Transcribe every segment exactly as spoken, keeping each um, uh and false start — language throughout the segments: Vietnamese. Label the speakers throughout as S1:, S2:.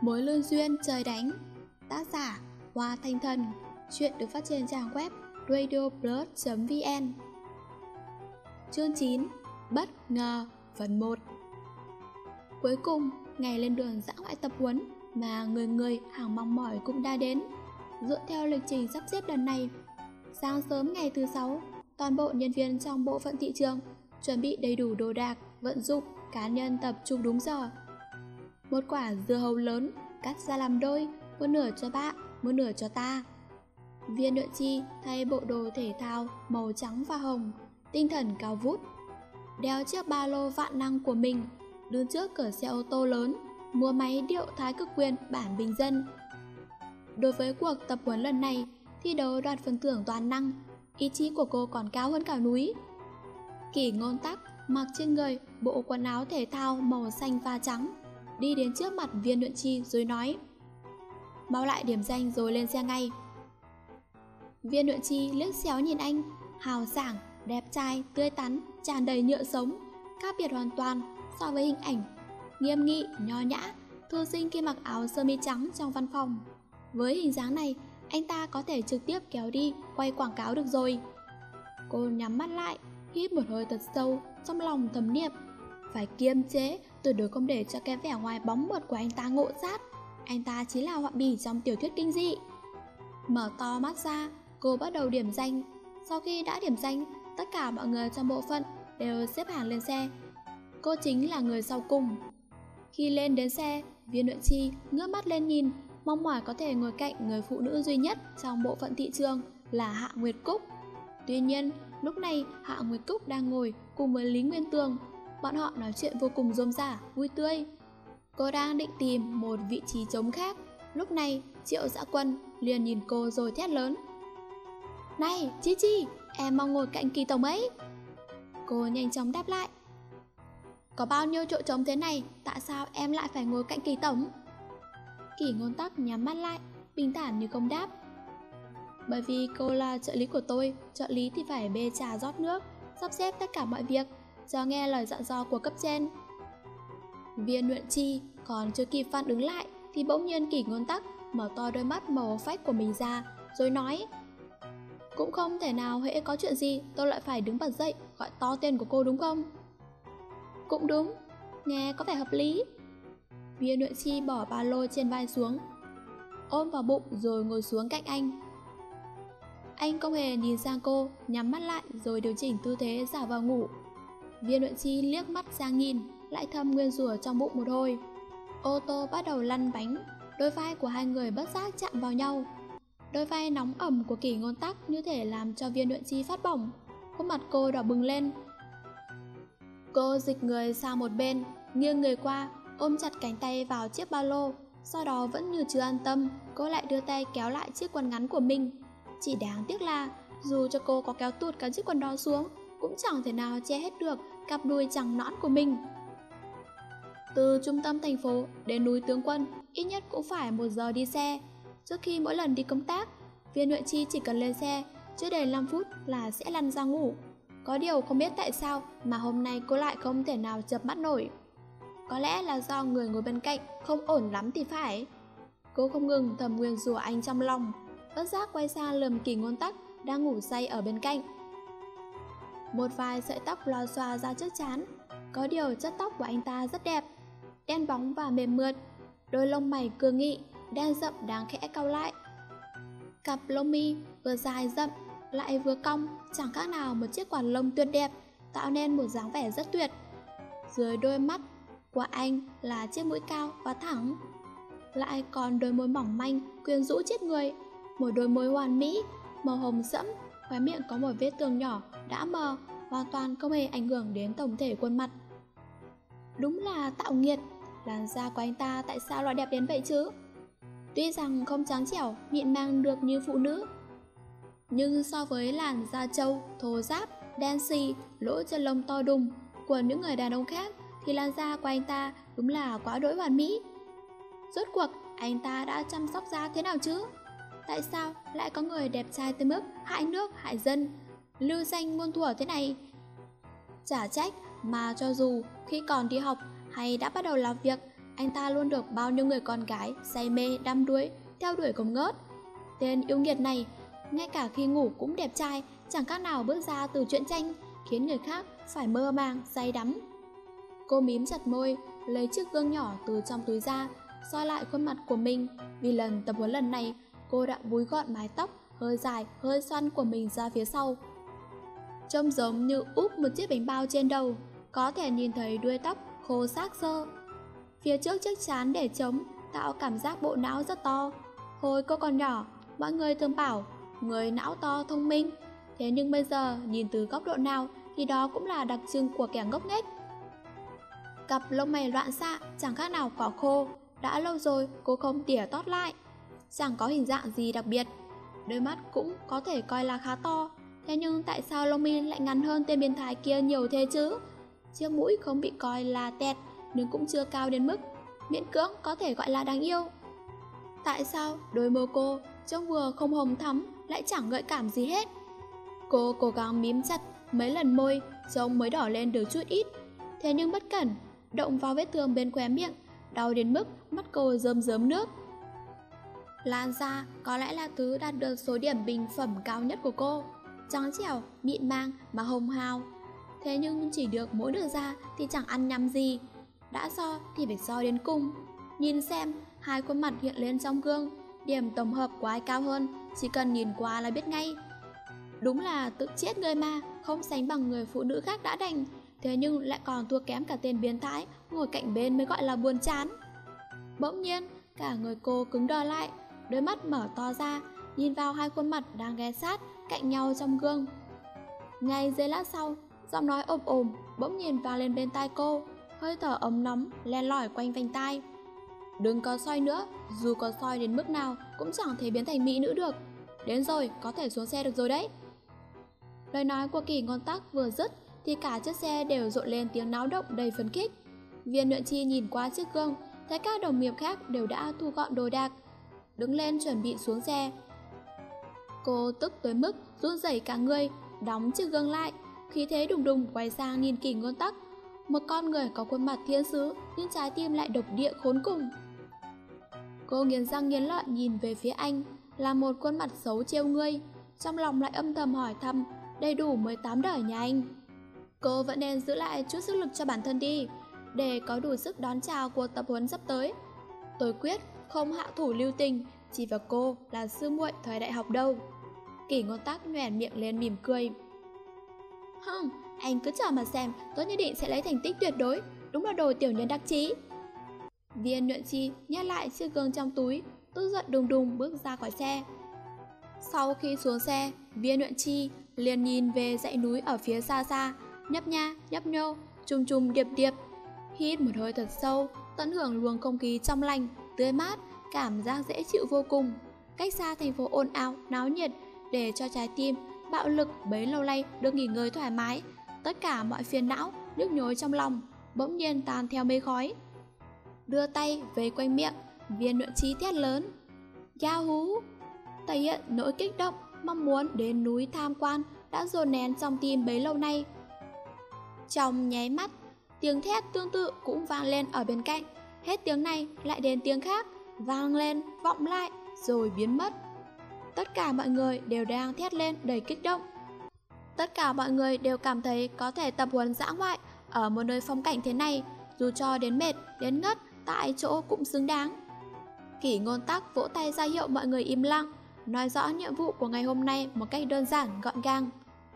S1: Mối lương duyên trời đánh. Tác giả Hoa Thanh Thần. Chuyện được phát trên trang web radioplus chấm vn. Chương chín. Bất ngờ phần một. Cuối cùng, ngày lên đường dã ngoại tập huấn mà người người hàng mong mỏi cũng đã đến. Dựa theo lịch trình sắp xếp lần này, sáng sớm ngày thứ sáu, toàn bộ nhân viên trong bộ phận thị trường chuẩn bị đầy đủ đồ đạc, vận dụng, cá nhân tập trung đúng giờ. Một quả dưa hấu lớn cắt ra làm đôi, một nửa cho bạn, một nửa cho ta. Viên Nhuận Chi thay bộ đồ thể thao màu trắng và hồng, tinh thần cao vút, đeo chiếc ba lô vạn năng của mình, đứng trước cửa xe ô tô lớn, mua máy điệu thái cực quyền bản bình dân. Đối với cuộc tập huấn lần này, thi đấu đoạt phần thưởng toàn năng, ý chí của cô còn cao hơn cả núi. Kỷ Ngôn Tắc mặc trên người bộ quần áo thể thao màu xanh và trắng, đi đến trước mặt Viên Nhuận Chi rồi nói: "Mau lại điểm danh rồi lên xe ngay." Viên Nhuận Chi liếc xéo nhìn anh, hào sảng, đẹp trai, tươi tắn, tràn đầy nhựa sống, khác biệt hoàn toàn so với hình ảnh nghiêm nghị, nho nhã, thư sinh khi mặc áo sơ mi trắng trong văn phòng. Với hình dáng này, anh ta có thể trực tiếp kéo đi quay quảng cáo được rồi. Cô nhắm mắt lại, hít một hơi thật sâu, trong lòng thầm niệm: phải kiềm chế, tuyệt đối không để cho cái vẻ ngoài bóng bật của anh ta ngộ sát. Anh ta chính là họa bì trong tiểu thuyết kinh dị. Mở to mắt ra, cô bắt đầu điểm danh. Sau khi đã điểm danh, tất cả mọi người trong bộ phận đều xếp hàng lên xe. Cô chính là người sau cùng. Khi lên đến xe, Viên Nhuận Chi ngước mắt lên nhìn, mong mỏi có thể ngồi cạnh người phụ nữ duy nhất trong bộ phận thị trường là Hạ Nguyệt Cúc. Tuy nhiên, lúc này Hạ Nguyệt Cúc đang ngồi cùng với Lý Nguyên Tường. Bọn họ nói chuyện vô cùng rôm rả, vui tươi. Cô đang định tìm một vị trí trống khác. Lúc này, Triệu Dã Quân liền nhìn cô rồi thét lớn: "Này, Chi Chi, em mong ngồi cạnh Kỳ tổng ấy." Cô nhanh chóng đáp lại: "Có bao nhiêu chỗ trống thế này, tại sao em lại phải ngồi cạnh Kỳ tổng?" Kỷ Ngôn Tắc nhắm mắt lại, bình thản như không đáp: "Bởi vì cô là trợ lý của tôi, trợ lý thì phải bê trà rót nước, sắp xếp tất cả mọi việc, chờ nghe lời dặn dò của cấp trên." Viên Nhuận Chi còn chưa kịp phản ứng lại thì bỗng nhiên Kỷ Ngôn Tắc mở to đôi mắt màu phách của mình ra rồi nói: "Cũng không thể nào hễ có chuyện gì tôi lại phải đứng bật dậy gọi to tên của cô đúng không?" "Cũng đúng, nghe có vẻ hợp lý." Viên Nhuận Chi bỏ ba lô trên vai xuống, ôm vào bụng rồi ngồi xuống cạnh anh. Anh không hề nhìn sang cô, nhắm mắt lại rồi điều chỉnh tư thế giả vờ ngủ. Viên Nhuận Chi liếc mắt sang nhìn, lại thầm nguyên rủa trong bụng một hồi. Ô tô bắt đầu lăn bánh, đôi vai của hai người bất giác chạm vào nhau. Đôi vai nóng ẩm của Kỷ Ngôn Tắc như thể làm cho Viên Nhuận Chi phát bỏng, khuôn mặt cô đỏ bừng lên. Cô dịch người sang một bên, nghiêng người qua, ôm chặt cánh tay vào chiếc ba lô. Sau đó vẫn như chưa an tâm, cô lại đưa tay kéo lại chiếc quần ngắn của mình. Chỉ đáng tiếc là dù cho cô có kéo tụt cả chiếc quần đó xuống, cũng chẳng thể nào che hết được cặp đùi trắng nõn của mình. Từ trung tâm thành phố đến núi Tướng Quân ít nhất cũng phải một giờ đi xe. Trước khi mỗi lần đi công tác, Viên Nhuận Chi chỉ cần lên xe chưa đầy năm phút là sẽ lăn ra ngủ. Có điều không biết tại sao mà hôm nay cô lại không thể nào chợp mắt nổi. Có lẽ là do người ngồi bên cạnh không ổn lắm thì phải. Cô không ngừng thầm nguyền rủa anh trong lòng, bất giác quay sang lườm Kỷ Ngôn Tắc đang ngủ say ở bên cạnh. Một vài sợi tóc lòa xòa ra trước trán. Có điều chất tóc của anh ta rất đẹp, đen bóng và mềm mượt. Đôi lông mày cương nghị, đen rậm đáng khẽ cau lại. Cặp lông mi vừa dài rậm lại vừa cong, chẳng khác nào một chiếc quạt lông tuyệt đẹp, tạo nên một dáng vẻ rất tuyệt. Dưới đôi mắt của anh là chiếc mũi cao và thẳng, lại còn đôi môi mỏng manh quyến rũ chết người. Một đôi môi hoàn mỹ, màu hồng sẫm, khóe miệng có một vết tường nhỏ đã mờ, hoàn toàn không hề ảnh hưởng đến tổng thể khuôn mặt. Đúng là tạo nghiệt, làn da của anh ta tại sao lại đẹp đến vậy chứ? Tuy rằng không trắng trẻo, mịn màng được như phụ nữ, nhưng so với làn da trâu, thô ráp, đen xì, lỗ chân lông to đùng của những người đàn ông khác thì làn da của anh ta đúng là quá đỗi hoàn mỹ. Rốt cuộc anh ta đã chăm sóc da thế nào chứ? Tại sao lại có người đẹp trai tới mức hại nước hại dân, lưu danh muôn thuở thế này? Chả trách mà cho dù khi còn đi học hay đã bắt đầu làm việc, anh ta luôn được bao nhiêu người con gái say mê đắm đuối, theo đuổi không ngớt. Tên yêu nghiệt này, ngay cả khi ngủ cũng đẹp trai, chẳng khác nào bước ra từ truyện tranh, khiến người khác phải mơ màng, say đắm. Cô mím chặt môi, lấy chiếc gương nhỏ từ trong túi ra, soi lại khuôn mặt của mình. Vì lần tập huấn lần này, cô đã búi gọn mái tóc hơi dài, hơi xoăn của mình ra phía sau, trông giống như úp một chiếc bánh bao trên đầu, có thể nhìn thấy đuôi tóc khô xác xơ. Phía trước chiếc trán để trống, tạo cảm giác bộ não rất to. Hồi cô còn nhỏ, mọi người thường bảo người não to thông minh, thế nhưng bây giờ nhìn từ góc độ nào thì đó cũng là đặc trưng của kẻ ngốc nghếch. Cặp lông mày loạn xạ, chẳng khác nào cỏ khô, đã lâu rồi cô không tỉa tót lại. Chẳng có hình dạng gì đặc biệt, đôi mắt cũng có thể coi là khá to, thế nhưng tại sao lông mi lại ngắn hơn tên biến thái kia nhiều thế chứ? Chiếc mũi không bị coi là tẹt, nhưng cũng chưa cao đến mức miễn cưỡng có thể gọi là đáng yêu. Tại sao đôi môi cô trông vừa không hồng thắm lại chẳng gợi cảm gì hết? Cô cố gắng mím chặt mấy lần môi, trông mới đỏ lên được chút ít. Thế nhưng bất cẩn, động vào vết thương bên khóe miệng, đau đến mức mắt cô rơm rớm nước. Làn da có lẽ là thứ đạt được số điểm bình phẩm cao nhất của cô, trắng trẻo, mịn màng mà hồng hào. Thế nhưng chỉ được mỗi nửa da thì chẳng ăn nhầm gì, đã so thì phải so đến cùng. Nhìn xem, hai khuôn mặt hiện lên trong gương, điểm tổng hợp của ai cao hơn, chỉ cần nhìn qua là biết ngay. Đúng là tự chết người mà, không sánh bằng người phụ nữ khác đã đành, thế nhưng lại còn thua kém cả tên biến thái ngồi cạnh bên mới gọi là buồn chán. Bỗng nhiên, cả người cô cứng đờ lại, đôi mắt mở to ra, nhìn vào hai khuôn mặt đang ghé sát cạnh nhau trong gương. Ngay giây lát sau, giọng nói ồm ồm bỗng nhiên vang lên bên tai cô, hơi thở ấm nóng len lỏi quanh vành tai. Đừng có soi nữa, dù có soi đến mức nào cũng chẳng thể biến thành mỹ nữ được. Đến rồi, có thể xuống xe được rồi đấy. Lời nói của Kỷ Ngôn Tắc vừa dứt thì cả chiếc xe đều rộn lên tiếng náo động đầy phấn khích. Viên Nhuận Chi nhìn qua chiếc gương, thấy các đồng nghiệp khác đều đã thu gọn đồ đạc, đứng lên chuẩn bị xuống xe. Cô tức tới mức run rẩy cả người, đóng chiếc gương lại, khí thế đùng đùng quay sang nhìn Kỷ Ngôn Tắc, một con người có khuôn mặt thiên sứ nhưng trái tim lại độc địa khốn cùng. Cô nghiến răng nghiến lợi nhìn về phía anh, là một khuôn mặt xấu trêu ngươi, trong lòng lại âm thầm hỏi thăm đầy đủ mười tám đời nhà anh. Cô vẫn nên giữ lại chút sức lực cho bản thân đi, để có đủ sức đón chào cuộc tập huấn sắp tới. Tôi quyết không hạ thủ lưu tình chỉ vào cô là sư muội thời đại học đâu. Kỷ Ngôn Tắc nhoẻn miệng lên mỉm cười. Hừm, anh cứ chờ mà xem, tôi nhất định sẽ lấy thành tích tuyệt đối, đúng là đồ tiểu nhân đắc chí. Viên Nhuận Chi nhét lại chiếc gương trong túi, tức giận đùng đùng bước ra khỏi xe. Sau khi xuống xe, Viên Nhuận Chi liền nhìn về dãy núi ở phía xa xa, nhấp nha, nhấp nhô, trùng trùng điệp điệp. Hít một hơi thật sâu, tận hưởng luồng không khí trong lành, tươi mát, cảm giác dễ chịu vô cùng. Cách xa thành phố ồn ào, náo nhiệt, để cho trái tim bạo lực bấy lâu nay được nghỉ ngơi thoải mái. Tất cả mọi phiền não, nhức nhối trong lòng bỗng nhiên tan theo mây khói. Đưa tay vây quanh miệng, Viên Nhuận Chi thét lớn Yahoo! Thể hiện nỗi kích động, mong muốn đến núi tham quan đã dồn nén trong tim bấy lâu nay. Trong nháy mắt, tiếng thét tương tự cũng vang lên ở bên cạnh. Hết tiếng này lại đến tiếng khác, vang lên, vọng lại, rồi biến mất. Tất cả mọi người đều đang thét lên đầy kích động. Tất cả mọi người đều cảm thấy có thể tập huấn dã ngoại ở một nơi phong cảnh thế này, dù cho đến mệt, đến ngất, tại chỗ cũng xứng đáng. Kỷ Ngôn Tắc vỗ tay ra hiệu mọi người im lặng, nói rõ nhiệm vụ của ngày hôm nay một cách đơn giản, gọn gàng.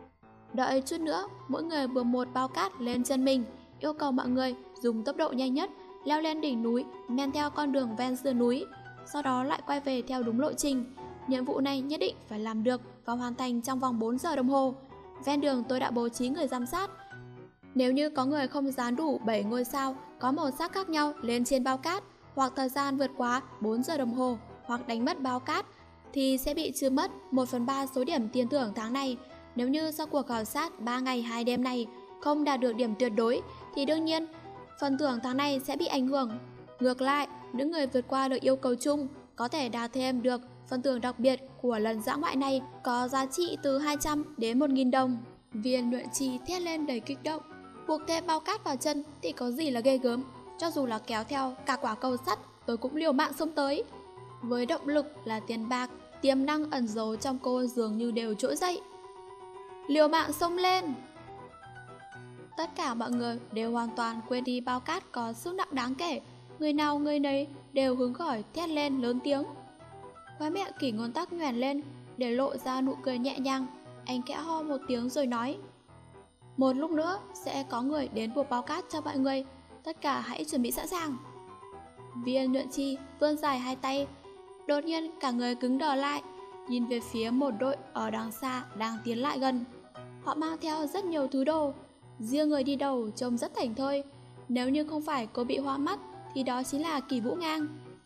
S1: Đợi chút nữa, mỗi người buồm một bao cát lên chân mình, yêu cầu mọi người dùng tốc độ nhanh nhất leo lên đỉnh núi, men theo con đường ven sườn núi, sau đó lại quay về theo đúng lộ trình. Nhiệm vụ này nhất định phải làm được và hoàn thành trong vòng bốn giờ đồng hồ. Ven đường tôi đã bố trí người giám sát. Nếu như có người không dán đủ bảy ngôi sao có màu sắc khác nhau lên trên bao cát, hoặc thời gian vượt quá bốn giờ đồng hồ, hoặc đánh mất bao cát, thì sẽ bị trừ mất một phần ba số điểm tiền thưởng tháng này. Nếu như sau cuộc khảo sát ba ngày hai đêm này không đạt được điểm tuyệt đối, thì đương nhiên phần thưởng tháng này sẽ bị ảnh hưởng. Ngược lại, những người vượt qua được yêu cầu chung có thể đạt thêm được phần thưởng đặc biệt của lần dã ngoại này, có giá trị từ hai trăm đến một nghìn đồng. Viên Nhuận Chi thét lên đầy kích động. Buộc thêm bao cát vào chân thì có gì là ghê gớm, Cho dù là kéo theo cả quả cầu sắt, tôi cũng liều mạng xông tới. Với động lực là tiền bạc, tiềm năng ẩn giấu trong cô dường như đều trỗi dậy. Liều mạng xông lên! Tất cả mọi người đều hoàn toàn quên đi bao cát có sức nặng đáng kể. Người nào người nấy đều hứng khởi thét lên lớn tiếng. Khóe miệng Kỷ Ngôn Tắc nhoẻn lên để lộ ra nụ cười nhẹ nhàng. Anh khẽ ho một tiếng rồi nói: một lúc nữa sẽ có người đến buộc bao cát cho mọi người, tất cả hãy chuẩn bị sẵn sàng. Viên Nhuận Chi vươn dài hai tay, đột nhiên cả người cứng đờ lại, nhìn về phía một đội ở đằng xa đang tiến lại gần. Họ mang theo rất nhiều thứ đồ, riêng người đi đầu trông rất thảnh thơi. Nếu như không phải cô bị hoa mắt thì đó chính là Kỷ Vũ Ngang.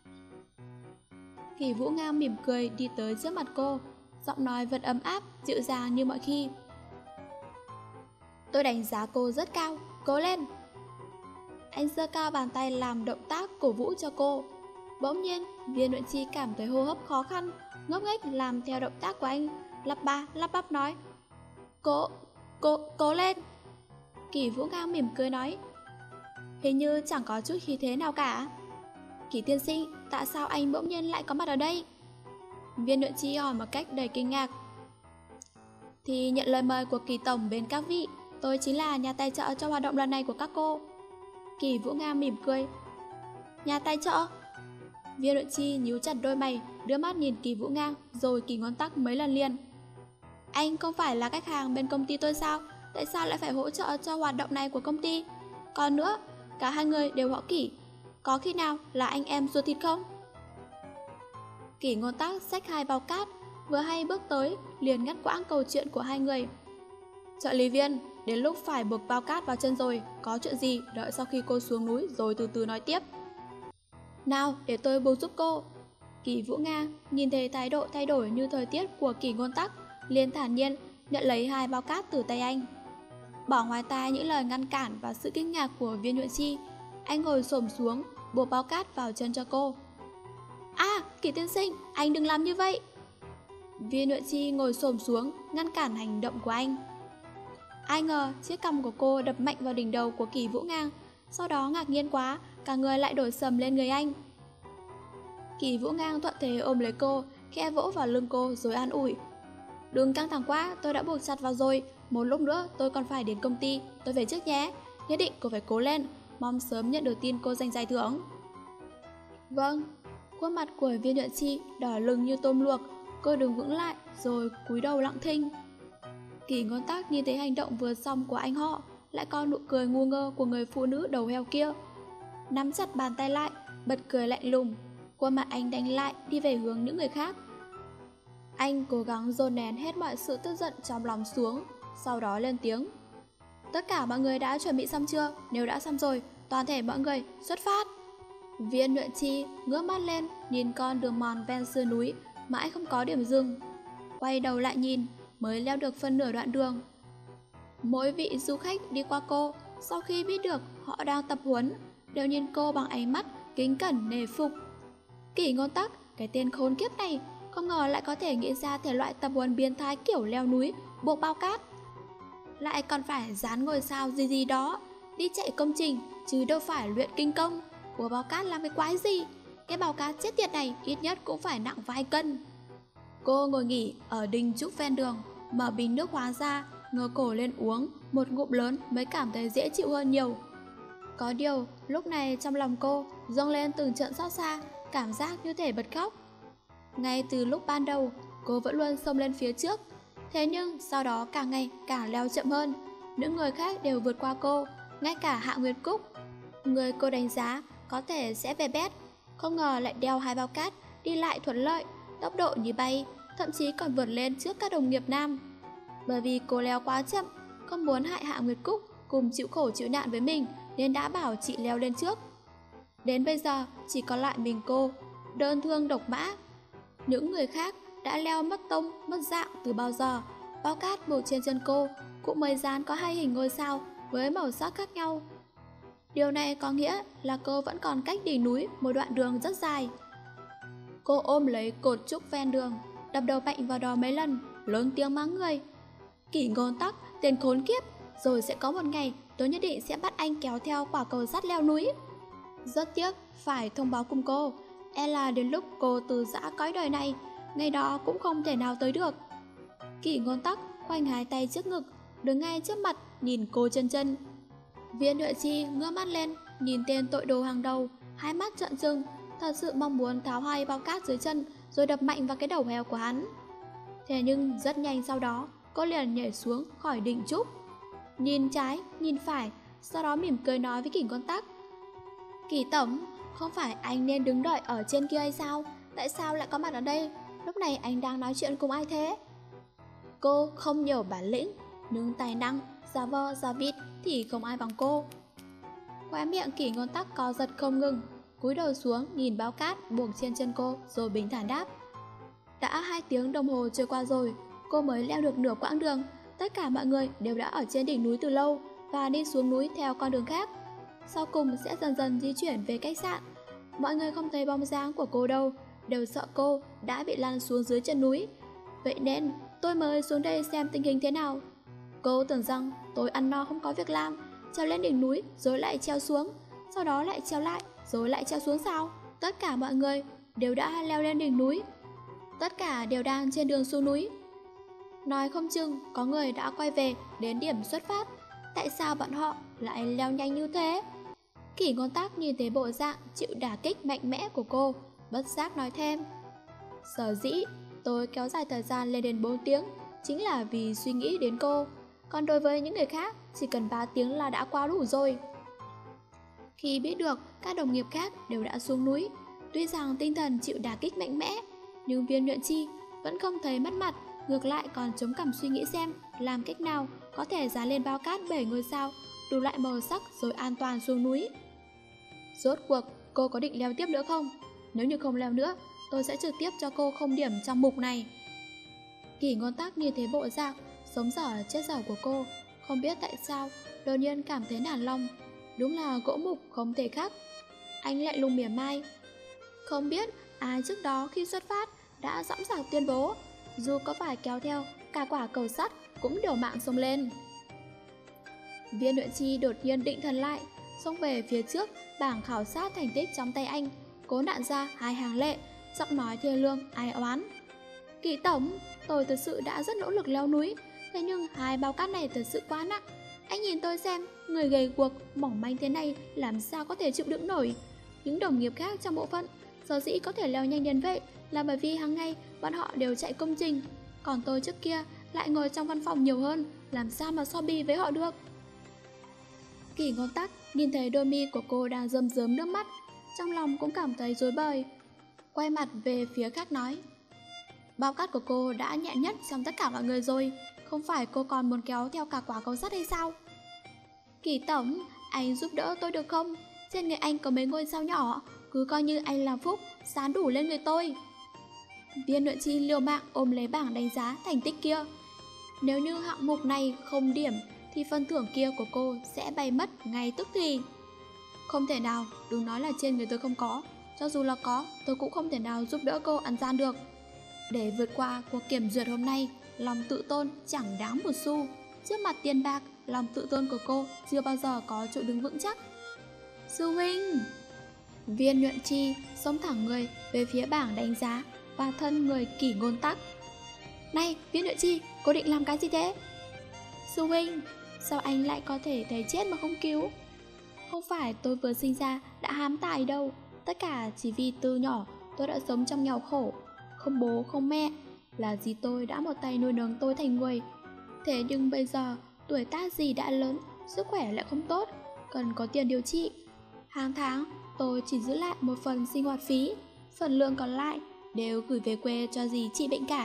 S1: Kỷ Vũ Ngang mỉm cười đi tới trước mặt cô, giọng nói vẫn ấm áp, dịu dàng như mọi khi. Tôi đánh giá cô rất cao, cố lên! Anh giơ cao bàn tay làm động tác cổ vũ cho cô. Bỗng nhiên, Viên Nhuận Chi cảm thấy hô hấp khó khăn, ngốc nghếch làm theo động tác của anh, lắp ba lắp bắp nói: Cố, cố, cố lên! Kỷ Vũ Ngang mỉm cười nói: hình như chẳng có chút khí thế nào cả. Kỷ tiên sinh, tại sao anh bỗng nhiên lại có mặt ở đây? Viên Nhuận Chi hỏi một cách đầy kinh ngạc. Thì nhận lời mời của Kỷ tổng bên các vị, tôi chính là nhà tài trợ cho hoạt động lần này của các cô. Kỷ Vũ Ngang mỉm cười. Nhà tài trợ? Viên Nhuận Chi nhíu chặt đôi mày, đưa mắt nhìn Kỷ Vũ Ngang rồi Kỷ Ngón Tắc mấy lần liền. Anh không phải là khách hàng bên công ty tôi sao? Tại sao lại phải hỗ trợ cho hoạt động này của công ty? Còn nữa, cả hai người đều họ Kỷ, có khi nào là anh em ruột thịt không? Kỷ Ngôn Tắc xách hai bao cát, vừa hay bước tới liền ngắt quãng câu chuyện của hai người. Trợ lý Viên, đến lúc phải buộc bao cát vào chân rồi, có chuyện gì đợi sau khi cô xuống núi rồi từ từ nói tiếp. Nào, để tôi buộc giúp cô. Kỷ Vũ Ngang nhìn thấy thái độ thay đổi như thời tiết của Kỷ Ngôn Tắc, liền thản nhiên nhận lấy hai bao cát từ tay anh. Bỏ ngoài tai những lời ngăn cản và sự kinh ngạc của Viên Nhuận Chi, anh ngồi xổm xuống buộc bao cát vào chân cho cô. À, Kỷ tiên sinh, anh đừng làm như vậy. Viên Nhuận Chi ngồi xổm xuống ngăn cản hành động của anh. Ai ngờ chiếc cằm của cô đập mạnh vào đỉnh đầu của Kỷ Vũ Ngang, sau đó ngạc nhiên quá, cả người lại đổi sầm lên người anh. Kỷ Vũ Ngang thuận thế ôm lấy cô, khẽ vỗ vào lưng cô rồi an ủi. Đừng căng thẳng quá, tôi đã buộc chặt vào rồi, một lúc nữa tôi còn phải đến công ty, tôi về trước nhé. Nhất định cô phải cố lên, mong sớm nhận được tin cô giành giải thưởng. Vâng. Khuôn mặt của Viên Nhuận Chi đỏ lừng như tôm luộc, cô đứng vững lại rồi cúi đầu lặng thinh. Kỷ Ngôn Tắc nhìn thấy hành động vừa xong của anh họ, lại có nụ cười ngu ngơ của người phụ nữ đầu heo kia. Nắm chặt bàn tay lại, bật cười lạnh lùng, khuôn mặt anh đánh lại đi về hướng những người khác. Anh cố gắng dồn nén hết mọi sự tức giận trong lòng xuống, sau đó lên tiếng. Tất cả mọi người đã chuẩn bị xong chưa? Nếu đã xong rồi, toàn thể mọi người xuất phát. Viên Nhuận Chi ngước mắt lên, nhìn con đường mòn ven sườn núi, mãi không có điểm dừng. Quay đầu lại nhìn, mới leo được phân nửa đoạn đường. Mỗi vị du khách đi qua cô, sau khi biết được họ đang tập huấn, đều nhìn cô bằng ánh mắt kính cẩn nể phục. Kỷ Ngôn Tắc, cái tên khốn kiếp này, không ngờ lại có thể nghĩ ra thể loại tập huấn biến thái kiểu leo núi, buộc bao cát. Lại còn phải dán ngôi sao gì gì đó, đi chạy công trình, chứ đâu phải luyện kinh công. Buộc bao cát làm cái quái gì? Cái bao cát chết tiệt này ít nhất cũng phải nặng vài cân. Cô ngồi nghỉ ở đình trúc ven đường, mở bình nước hóa ra, ngửa cổ lên uống một ngụm lớn mới cảm thấy dễ chịu hơn nhiều. Có điều, lúc này trong lòng cô dâng lên từng trận xót xa, cảm giác như thể bật khóc. Ngay từ lúc ban đầu, cô vẫn luôn xông lên phía trước. Thế nhưng sau đó càng ngày càng leo chậm hơn. Những người khác đều vượt qua cô, ngay cả Hạ Nguyệt Cúc, người cô đánh giá có thể sẽ về bét, không ngờ lại đeo hai bao cát, đi lại thuận lợi, tốc độ như bay, thậm chí còn vượt lên trước các đồng nghiệp nam. Bởi vì cô leo quá chậm, không muốn hại Hạ Nguyệt Cúc cùng chịu khổ chịu nạn với mình, nên đã bảo chị leo lên trước. Đến bây giờ chỉ còn lại mình cô, đơn thương độc mã. Những người khác đã leo mất tông, mất dạng từ bao giờ. Bao cát buộc trên chân cô cũng mới dán có hai hình ngôi sao với màu sắc khác nhau. Điều này có nghĩa là cô vẫn còn cách đỉnh núi một đoạn đường rất dài. Cô ôm lấy cột trúc ven đường, đập đầu mạnh vào đó mấy lần, lớn tiếng mắng người. Kỷ Ngôn Tắc, tên khốn kiếp, rồi sẽ có một ngày tôi nhất định sẽ bắt anh kéo theo quả cầu sắt leo núi. Rất tiếc phải thông báo cùng cô, e là đến lúc cô từ giã cõi đời này, ngày đó cũng không thể nào tới được. Kỷ Ngôn Tắc khoanh hai tay trước ngực, đứng ngay trước mặt nhìn cô chân chân. Viên Huệ Chi ngước mắt lên, nhìn tên tội đồ hàng đầu, hai mắt trợn trừng, thật sự mong muốn tháo hai bao cát dưới chân rồi đập mạnh vào cái đầu heo của hắn. Thế nhưng rất nhanh sau đó, cô liền nhảy xuống khỏi đỉnh trúc, nhìn trái, nhìn phải, sau đó mỉm cười nói với Kỷ Ngôn Tắc: Kỷ tổng, không phải anh nên đứng đợi ở trên kia hay sao? Tại sao lại có mặt ở đây? Lúc này anh đang nói chuyện cùng ai thế? Cô không nhiều bản lĩnh, nhưng tài năng, giả vờ giả vịt thì không ai bằng cô. Khóe miệng Kỷ Ngôn Tắc co giật không ngừng, cúi đầu xuống nhìn bao cát buộc trên chân cô rồi bình thản đáp: Đã hai tiếng đồng hồ trôi qua rồi, cô mới leo được nửa quãng đường. Tất cả mọi người đều đã ở trên đỉnh núi từ lâu và đi xuống núi theo con đường khác. Sau cùng sẽ dần dần di chuyển về khách sạn. Mọi người không thấy bóng dáng của cô đâu, đều sợ cô đã bị lăn xuống dưới chân núi. Vậy nên tôi mới xuống đây xem tình hình thế nào. Cô tưởng rằng tôi ăn no không có việc làm, trèo lên đỉnh núi rồi lại treo xuống, sau đó lại treo lại rồi lại treo xuống sao? Tất cả mọi người đều đã leo lên đỉnh núi, tất cả đều đang trên đường xuống núi. Nói không chừng có người đã quay về đến điểm xuất phát. Tại sao bọn họ lại leo nhanh như thế? Kỷ Ngôn Tắc nhìn thấy bộ dạng chịu đả kích mạnh mẽ của cô, bất giác nói thêm: Sở dĩ tôi kéo dài thời gian lên đến bốn tiếng chính là vì suy nghĩ đến cô. Còn đối với những người khác, chỉ cần ba tiếng là đã quá đủ rồi. Khi biết được các đồng nghiệp khác đều đã xuống núi, tuy rằng tinh thần chịu đả kích mạnh mẽ, nhưng Viên Nhuận Chi vẫn không thấy mất mặt, ngược lại còn chống cằm suy nghĩ xem làm cách nào có thể dán lên bao cát bảy ngôi sao đủ loại màu sắc rồi an toàn xuống núi. Rốt cuộc cô có định leo tiếp nữa không? Nếu như không leo nữa, tôi sẽ trực tiếp cho cô không điểm trong mục này. Kỷ Ngôn Tắc nhìn thấy bộ dạng sống dở chết dở của cô, không biết tại sao đột nhiên cảm thấy nản lòng. Đúng là gỗ mục không thể khắc. Anh lại lùng mỉa mai: Không biết ai trước đó khi xuất phát đã dõng dạc tuyên bố dù có phải kéo theo cả quả cầu sắt cũng đều mạng xông lên. Viên Huệ Chi đột nhiên định thần lại, xông về phía trước bảng khảo sát thành tích trong tay anh, cố nặn ra hai hàng lệ, giọng nói thiêng lương ai oán: Kỷ tổng, tôi thật sự đã rất nỗ lực leo núi, thế nhưng hai bao cát này thật sự quá nặng. Anh nhìn tôi xem, người gầy guộc mỏng manh thế này làm sao có thể chịu đựng nổi. Những đồng nghiệp khác trong bộ phận sở dĩ có thể leo nhanh đến vậy là bởi vì hàng ngày bọn họ đều chạy công trình, còn tôi trước kia lại ngồi trong văn phòng nhiều hơn, làm sao mà so bì với họ được. Kỷ Ngôn Tắc nhìn thấy đôi mi của cô đang rơm rớm nước mắt, trong lòng cũng cảm thấy rối bời, quay mặt về phía khác nói: Bao cát của cô đã nhẹ nhất trong tất cả mọi người rồi, không phải cô còn muốn kéo theo cả quả cầu sắt hay sao? Kỷ tổng, anh giúp đỡ tôi được không? Trên người anh có mấy ngôi sao nhỏ, cứ coi như anh làm phúc, dán đủ lên người tôi. Viên Nhuận Chi liều mạng ôm lấy bảng đánh giá thành tích kia. Nếu như hạng mục này không điểm thì phần thưởng kia của cô sẽ bay mất ngay tức thì. Không thể nào, đừng nói là trên người tôi không có, cho dù là có, tôi cũng không thể nào giúp đỡ cô ăn gian được. Để vượt qua cuộc kiểm duyệt hôm nay, lòng tự tôn chẳng đáng một xu. Trước mặt tiền bạc, lòng tự tôn của cô chưa bao giờ có chỗ đứng vững chắc. Sư huynh! Viên Nhuận Chi xông thẳng người về phía bảng đánh giá và thân người Kỷ Ngôn Tắc. Này, Viên Nhuận Chi, cô định làm cái gì thế? Sư huynh, sao anh lại có thể thấy chết mà không cứu? Không phải tôi vừa sinh ra đã hám tài đâu, tất cả chỉ vì từ nhỏ tôi đã sống trong nghèo khổ, không bố không mẹ, là dì tôi đã một tay nuôi nấng tôi thành người. Thế nhưng bây giờ tuổi tác dì đã lớn, sức khỏe lại không tốt, cần có tiền điều trị. Hàng tháng tôi chỉ giữ lại một phần sinh hoạt phí, phần lương còn lại đều gửi về quê cho dì trị bệnh cả.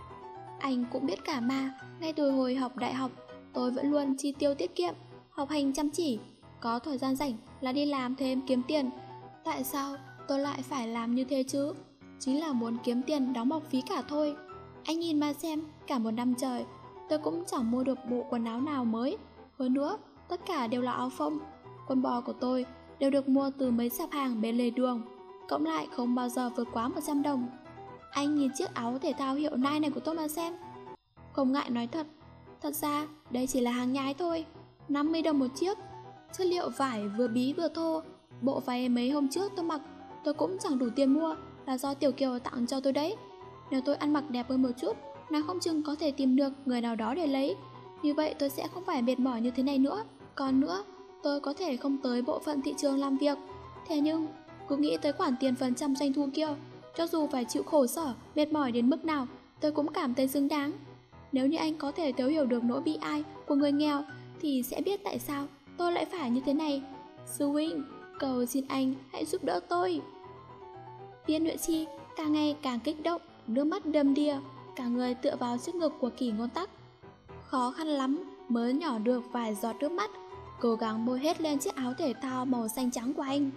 S1: Anh cũng biết cả mà, ngay từ hồi học đại học tôi vẫn luôn chi tiêu tiết kiệm, học hành chăm chỉ, có thời gian rảnh là đi làm thêm kiếm tiền. Tại sao tôi lại phải làm như thế chứ? Chính là muốn kiếm tiền đóng học phí cả thôi. Anh nhìn mà xem, cả một năm trời tôi cũng chẳng mua được bộ quần áo nào mới. Hơn nữa, tất cả đều là áo phông. Quần bò của tôi đều được mua từ mấy sạp hàng bên lề đường, cộng lại không bao giờ vượt quá một trăm đồng. Anh nhìn chiếc áo thể thao hiệu Nike này của tôi mà xem. Không ngại nói thật, thật ra đây chỉ là hàng nhái thôi, năm mươi đồng một chiếc. Chất liệu vải vừa bí vừa thô, Bộ váy mấy hôm trước tôi mặc, tôi cũng chẳng đủ tiền mua, là do Tiểu Kiều tặng cho tôi đấy. Nếu tôi ăn mặc đẹp hơn một chút, nàng không chừng có thể tìm được người nào đó để lấy. Như vậy tôi sẽ không phải mệt mỏi như thế này nữa. Còn nữa, tôi có thể không tới bộ phận thị trường làm việc. Thế nhưng, cứ nghĩ tới khoản tiền phần trăm doanh thu kia, cho dù phải chịu khổ sở, mệt mỏi đến mức nào, tôi cũng cảm thấy xứng đáng. Nếu như anh có thể thấu hiểu được nỗi bi ai của người nghèo, thì sẽ biết tại sao tôi lại phải như thế này. Sư huynh, cầu xin anh hãy giúp đỡ tôi. Viên Nhuệ Chi càng ngày càng kích động, nước mắt đầm đìa, cả người tựa vào trước ngực của Kỷ Ngôn Tắc. Khó khăn lắm mới nhỏ được vài giọt nước mắt, cố gắng bôi hết lên chiếc áo thể thao màu xanh trắng của anh.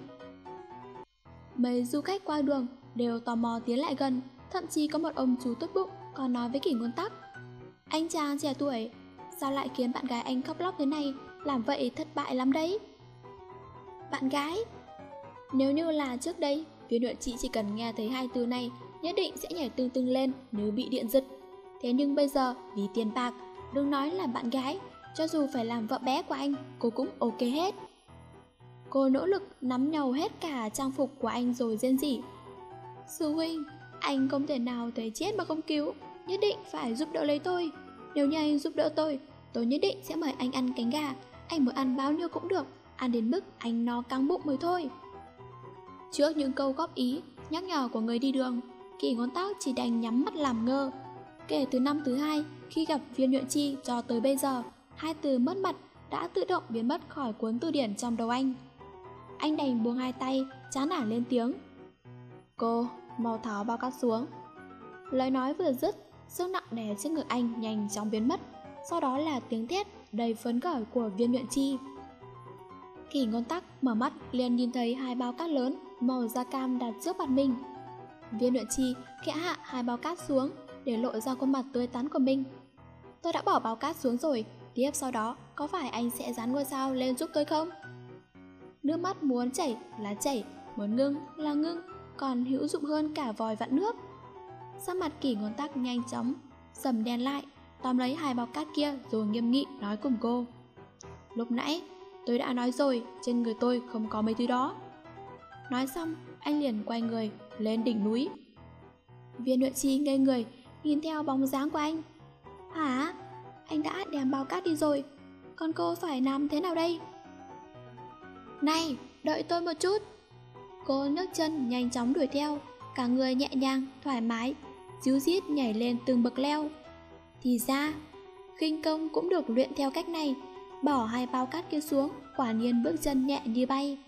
S1: Mấy du khách qua đường đều tò mò tiến lại gần, thậm chí có một ông chú tốt bụng còn nói với Kỷ Ngôn Tắc: anh chàng trẻ tuổi, sao lại khiến bạn gái anh khóc lóc thế này, làm vậy thất bại lắm đấy. Bạn gái? Nếu như là trước đây, Viên Nhuệ Chi chỉ cần nghe thấy hai từ này nhất định sẽ nhảy tưng tưng lên nếu bị điện giật. Thế nhưng bây giờ vì tiền bạc, đừng nói là bạn gái, cho dù phải làm vợ bé của anh, cô cũng ok hết. Cô nỗ lực nắm nhầu hết cả trang phục của anh rồi rên rỉ: sư huynh, anh không thể nào thấy chết mà không cứu, nhất định phải giúp đỡ lấy tôi. Nếu như anh giúp đỡ tôi, tôi nhất định sẽ mời anh ăn cánh gà. Anh muốn ăn bao nhiêu cũng được, ăn đến mức anh no căng bụng mới thôi. Trước những câu góp ý, nhắc nhở của người đi đường, Kỷ Ngôn Tắc chỉ đành nhắm mắt làm ngơ. Kể từ năm thứ hai khi gặp Viên Nhuệ Chi cho tới bây giờ, hai từ mất mặt đã tự động biến mất khỏi cuốn từ điển trong đầu anh. Anh đành buông hai tay, chán nản lên tiếng: cô, mau tháo bao cát xuống. Lời nói vừa dứt, sức nặng đè trước ngực anh nhanh chóng biến mất, sau đó là tiếng thét đầy phấn khởi của Viên Nhuệ Chi. Kỷ Ngôn Tắc mở mắt liền nhìn thấy hai bao cát lớn màu da cam đặt trước mặt mình. Viên Nhuệ Chi khẽ hạ hai bao cát xuống để lộ ra khuôn mặt tươi tắn của mình. Tôi đã bỏ bao cát xuống rồi, tiếp sau đó có phải anh sẽ dán ngôi sao lên giúp tôi không? Nước mắt muốn chảy là chảy, muốn ngưng là ngưng, còn hữu dụng hơn cả vòi vặn nước. Sắc mặt Kỷ Ngôn Tắc nhanh chóng sầm đen lại, tóm lấy hai bao cát kia rồi nghiêm nghị nói cùng cô: lúc nãy tôi đã nói rồi, trên người tôi không có mấy thứ đó. Nói xong, anh liền quay người lên đỉnh núi. Viên Nhuệ Chi ngây người nhìn theo bóng dáng của anh. Hả? Anh đã đem bao cát đi rồi, còn cô phải làm thế nào đây? Này, đợi tôi một chút. Cô nhấc chân nhanh chóng đuổi theo, cả người nhẹ nhàng, thoải mái, díu dít nhảy lên từng bậc leo. Thì ra, khinh công cũng được luyện theo cách này. Bỏ hai bao cát kia xuống, quả nhiên bước chân nhẹ như bay.